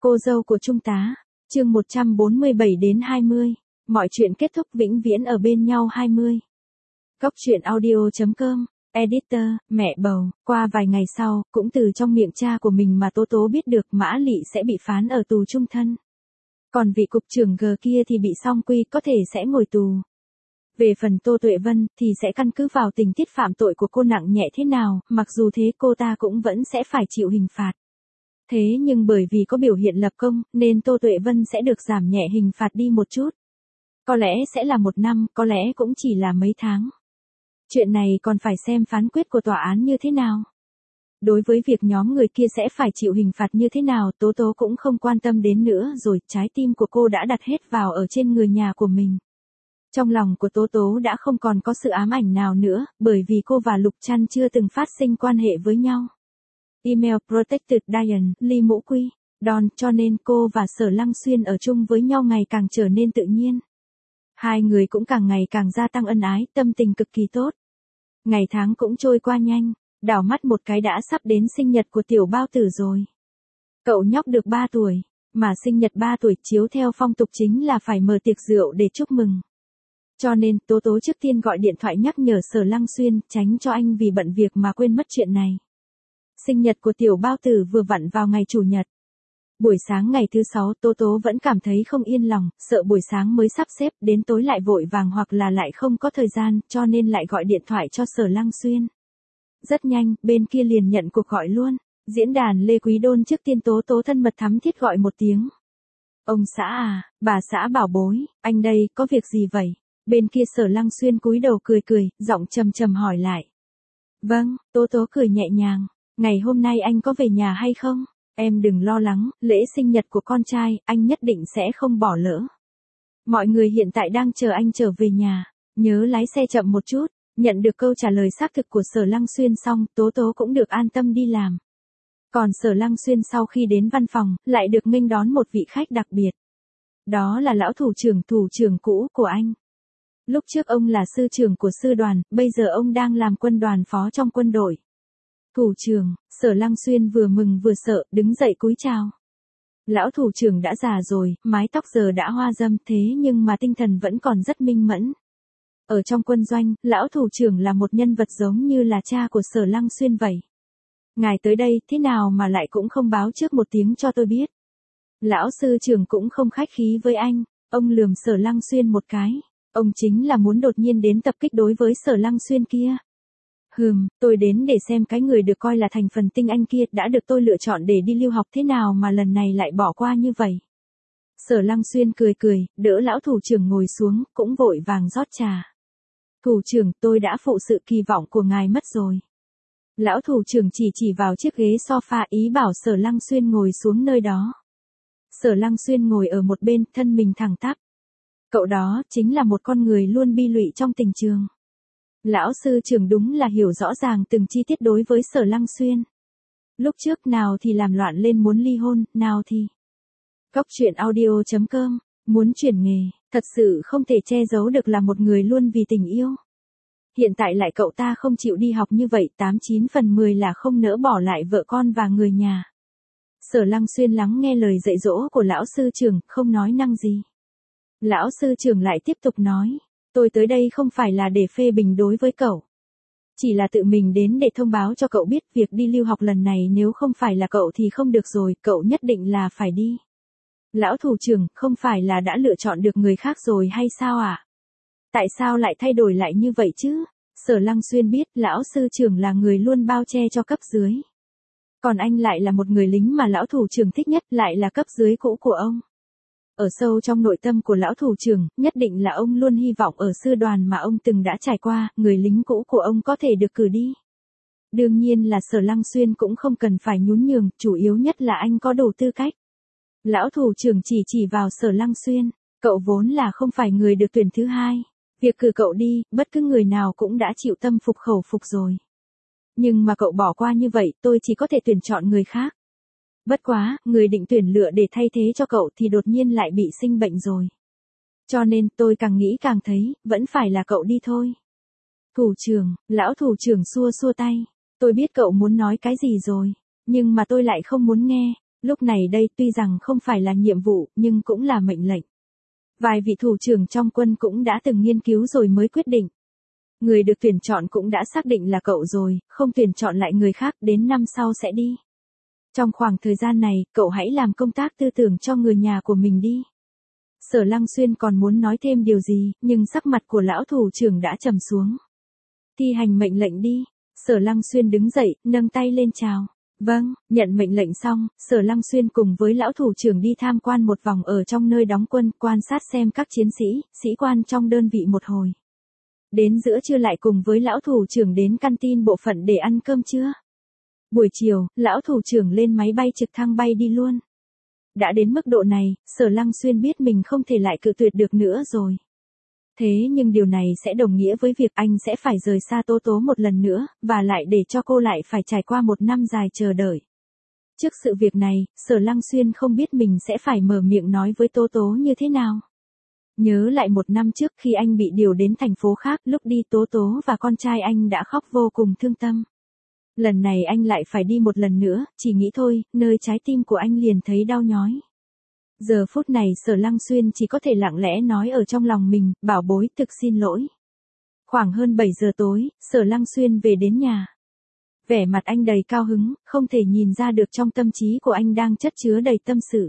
Cô dâu của Trung tá, chương 147 đến 20. Mọi chuyện kết thúc vĩnh viễn ở bên nhau 20. Cốc truyện audio.com, editor, mẹ bầu. Qua vài ngày sau, cũng từ trong miệng cha của mình mà Tố Tố biết được Mã Lị sẽ bị phán ở tù chung thân. Còn vị cục trưởng G kia thì bị song quy, có thể sẽ ngồi tù. Về phần Tô Tuệ Vân thì sẽ căn cứ vào tình tiết phạm tội của cô nặng nhẹ thế nào, mặc dù thế cô ta cũng vẫn sẽ phải chịu hình phạt. Thế nhưng bởi vì có biểu hiện lập công, nên Tô Tuệ Vân sẽ được giảm nhẹ hình phạt đi một chút. Có lẽ sẽ là 1 năm, có lẽ cũng chỉ là mấy tháng. Chuyện này còn phải xem phán quyết của tòa án như thế nào. Đối với việc nhóm người kia sẽ phải chịu hình phạt như thế nào, Tố Tố cũng không quan tâm đến nữa rồi, trái tim của cô đã đặt hết vào ở trên người nhà của mình. Trong lòng của Tố Tố đã không còn có sự ám ảnh nào nữa, bởi vì cô và Lục Trăn chưa từng phát sinh quan hệ với nhau. Email Protected Diane, Ly Mũ Quy, Don, cho nên cô và Sở Lăng Xuyên ở chung với nhau ngày càng trở nên tự nhiên. Hai người cũng càng ngày càng gia tăng ân ái, tâm tình cực kỳ tốt. Ngày tháng cũng trôi qua nhanh, đảo mắt một cái đã sắp đến sinh nhật của tiểu bao tử rồi. Cậu nhóc được 3 tuổi, mà sinh nhật 3 tuổi chiếu theo phong tục chính là phải mở tiệc rượu để chúc mừng. Cho nên, Tố Tố trước tiên gọi điện thoại nhắc nhở Sở Lăng Xuyên, tránh cho anh vì bận việc mà quên mất chuyện này. Sinh nhật của tiểu bao tử vừa vặn vào ngày Chủ nhật. Buổi sáng ngày thứ 6, Tố Tố vẫn cảm thấy không yên lòng, sợ buổi sáng mới sắp xếp, đến tối lại vội vàng hoặc là lại không có thời gian, cho nên lại gọi điện thoại cho Sở Lăng Xuyên. Rất nhanh, bên kia liền nhận cuộc gọi luôn. Diễn đàn Lê Quý Đôn trước tiên Tố Tố thân mật thắm thiết gọi một tiếng. Ông xã à, bà xã bảo bối, anh đây, có việc gì vậy? Bên kia Sở Lăng Xuyên cúi đầu cười cười, giọng trầm trầm hỏi lại. Vâng, Tố Tố cười nhẹ nhàng. Ngày hôm nay anh có về nhà hay không? Em đừng lo lắng, lễ sinh nhật của con trai, anh nhất định sẽ không bỏ lỡ. Mọi người hiện tại đang chờ anh trở về nhà. Nhớ lái xe chậm một chút. Nhận được câu trả lời xác thực của Sở Lăng Xuyên xong, Tố Tố cũng được an tâm đi làm. Còn Sở Lăng Xuyên sau khi đến văn phòng, lại được nghênh đón một vị khách đặc biệt. Đó là lão thủ trưởng cũ của anh. Lúc trước ông là sư trưởng của sư đoàn, bây giờ ông đang làm quân đoàn phó trong quân đội. Thủ trưởng, Sở Lăng Xuyên vừa mừng vừa sợ, đứng dậy cúi chào. Lão thủ trưởng đã già rồi, mái tóc giờ đã hoa râm, thế nhưng mà tinh thần vẫn còn rất minh mẫn. Ở trong quân doanh, lão thủ trưởng là một nhân vật giống như là cha của Sở Lăng Xuyên vậy. Ngài tới đây, thế nào mà lại cũng không báo trước một tiếng cho tôi biết. Lão sư trưởng cũng không khách khí với anh, ông lườm Sở Lăng Xuyên một cái. Ông chính là muốn đột nhiên đến tập kích đối với Sở Lăng Xuyên kia. Tôi đến để xem cái người được coi là thành phần tinh anh kia đã được tôi lựa chọn để đi lưu học thế nào mà lần này lại bỏ qua như vậy. Sở Lăng Xuyên cười cười, đỡ lão thủ trưởng ngồi xuống, cũng vội vàng rót trà. Thủ trưởng, tôi đã phụ sự kỳ vọng của ngài mất rồi. Lão thủ trưởng chỉ vào chiếc ghế sofa ý bảo Sở Lăng Xuyên ngồi xuống nơi đó. Sở Lăng Xuyên ngồi ở một bên, thân mình thẳng tắp. Cậu đó, chính là một con người luôn bi lụy trong tình trường. Lão sư trưởng đúng là hiểu rõ ràng từng chi tiết đối với Sở Lăng Xuyên. Lúc trước nào thì làm loạn lên muốn ly hôn, nào thì... Cốc truyện audio.com, muốn chuyển nghề, thật sự không thể che giấu được là một người luôn vì tình yêu. Hiện tại lại cậu ta không chịu đi học như vậy, 89 phần 10 là không nỡ bỏ lại vợ con và người nhà. Sở Lăng Xuyên lắng nghe lời dạy dỗ của lão sư trưởng, không nói năng gì. Lão sư trưởng lại tiếp tục nói, tôi tới đây không phải là để phê bình đối với cậu. Chỉ là tự mình đến để thông báo cho cậu biết việc đi lưu học lần này nếu không phải là cậu thì không được rồi, cậu nhất định là phải đi. Lão thủ trưởng, không phải là đã lựa chọn được người khác rồi hay sao ạ? Tại sao lại thay đổi lại như vậy chứ? Sở Lăng Xuyên biết lão sư trưởng là người luôn bao che cho cấp dưới. Còn anh lại là một người lính mà lão thủ trưởng thích nhất, lại là cấp dưới cũ của ông. Ở sâu trong nội tâm của lão thủ trưởng, nhất định là ông luôn hy vọng ở sư đoàn mà ông từng đã trải qua, người lính cũ của ông có thể được cử đi. Đương nhiên là Sở Lăng Xuyên cũng không cần phải nhún nhường, chủ yếu nhất là anh có đủ tư cách. Lão thủ trưởng chỉ vào Sở Lăng Xuyên, cậu vốn là không phải người được tuyển thứ hai. Việc cử cậu đi, bất cứ người nào cũng đã chịu tâm phục khẩu phục rồi. Nhưng mà cậu bỏ qua như vậy, tôi chỉ có thể tuyển chọn người khác. Bất quá, người định tuyển lựa để thay thế cho cậu thì đột nhiên lại bị sinh bệnh rồi. Cho nên tôi càng nghĩ càng thấy, vẫn phải là cậu đi thôi. Thủ trưởng, lão thủ trưởng xua tay. Tôi biết cậu muốn nói cái gì rồi, nhưng mà tôi lại không muốn nghe. Lúc này đây tuy rằng không phải là nhiệm vụ nhưng cũng là mệnh lệnh. Vài vị thủ trưởng trong quân cũng đã từng nghiên cứu rồi mới quyết định. Người được tuyển chọn cũng đã xác định là cậu rồi, không tuyển chọn lại người khác, đến năm sau sẽ đi. Trong khoảng thời gian này, cậu hãy làm công tác tư tưởng cho người nhà của mình đi. Sở Lăng Xuyên còn muốn nói thêm điều gì, nhưng sắc mặt của lão thủ trưởng đã trầm xuống. Thi hành mệnh lệnh đi. Sở Lăng Xuyên đứng dậy, nâng tay lên chào. Vâng, nhận mệnh lệnh xong, Sở Lăng Xuyên cùng với lão thủ trưởng đi tham quan một vòng ở trong nơi đóng quân, quan sát xem các chiến sĩ, sĩ quan trong đơn vị một hồi. Đến giữa trưa lại cùng với lão thủ trưởng đến canteen bộ phận để ăn cơm trưa. Buổi chiều, lão thủ trưởng lên máy bay trực thăng bay đi luôn. Đã đến mức độ này, Sở Lăng Xuyên biết mình không thể lại cự tuyệt được nữa rồi. Thế nhưng điều này sẽ đồng nghĩa với việc anh sẽ phải rời xa Tố Tố một lần nữa, và lại để cho cô lại phải trải qua một năm dài chờ đợi. Trước sự việc này, Sở Lăng Xuyên không biết mình sẽ phải mở miệng nói với Tố Tố như thế nào. Nhớ lại một năm trước khi anh bị điều đến thành phố khác, lúc đi Tố Tố và con trai anh đã khóc vô cùng thương tâm. Lần này anh lại phải đi một lần nữa, chỉ nghĩ thôi, nơi trái tim của anh liền thấy đau nhói. Giờ phút này Sở Lăng Xuyên chỉ có thể lặng lẽ nói ở trong lòng mình, bảo bối thực xin lỗi. Khoảng hơn 7 giờ tối, Sở Lăng Xuyên về đến nhà. Vẻ mặt anh đầy cao hứng, không thể nhìn ra được trong tâm trí của anh đang chất chứa đầy tâm sự.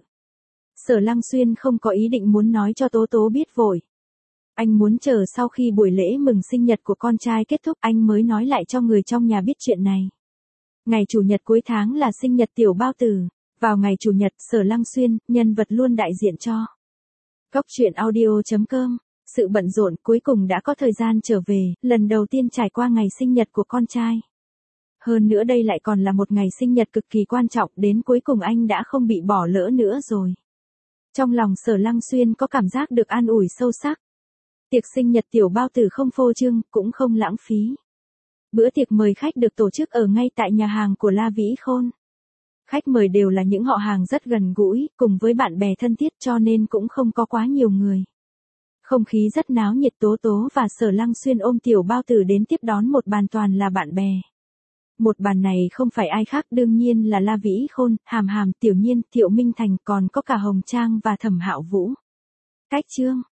Sở Lăng Xuyên không có ý định muốn nói cho Tố Tố biết vội. Anh muốn chờ sau khi buổi lễ mừng sinh nhật của con trai kết thúc anh mới nói lại cho người trong nhà biết chuyện này. Ngày Chủ nhật cuối tháng là sinh nhật Tiểu Bao Tử. Vào ngày Chủ nhật, Sở Lăng Xuyên, nhân vật luôn đại diện cho Cốc truyện audio.com. Sự bận rộn cuối cùng đã có thời gian trở về, lần đầu tiên trải qua ngày sinh nhật của con trai. Hơn nữa đây lại còn là một ngày sinh nhật cực kỳ quan trọng, đến cuối cùng anh đã không bị bỏ lỡ nữa rồi. Trong lòng Sở Lăng Xuyên có cảm giác được an ủi sâu sắc. Tiệc sinh nhật Tiểu Bao Tử không phô trương, cũng không lãng phí. Bữa tiệc mời khách được tổ chức ở ngay tại nhà hàng của La Vĩ Khôn. Khách mời đều là những họ hàng rất gần gũi, cùng với bạn bè thân thiết cho nên cũng không có quá nhiều người. Không khí rất náo nhiệt, Tố Tố và Sở Lăng Xuyên ôm Tiểu Bao Tử đến tiếp đón một bàn toàn là bạn bè. Một bàn này không phải ai khác đương nhiên là La Vĩ Khôn, Hàm Hàm, Tiểu Nhiên, Thiệu Minh Thành, còn có cả Hồng Trang và Thẩm Hạo Vũ. Cách chương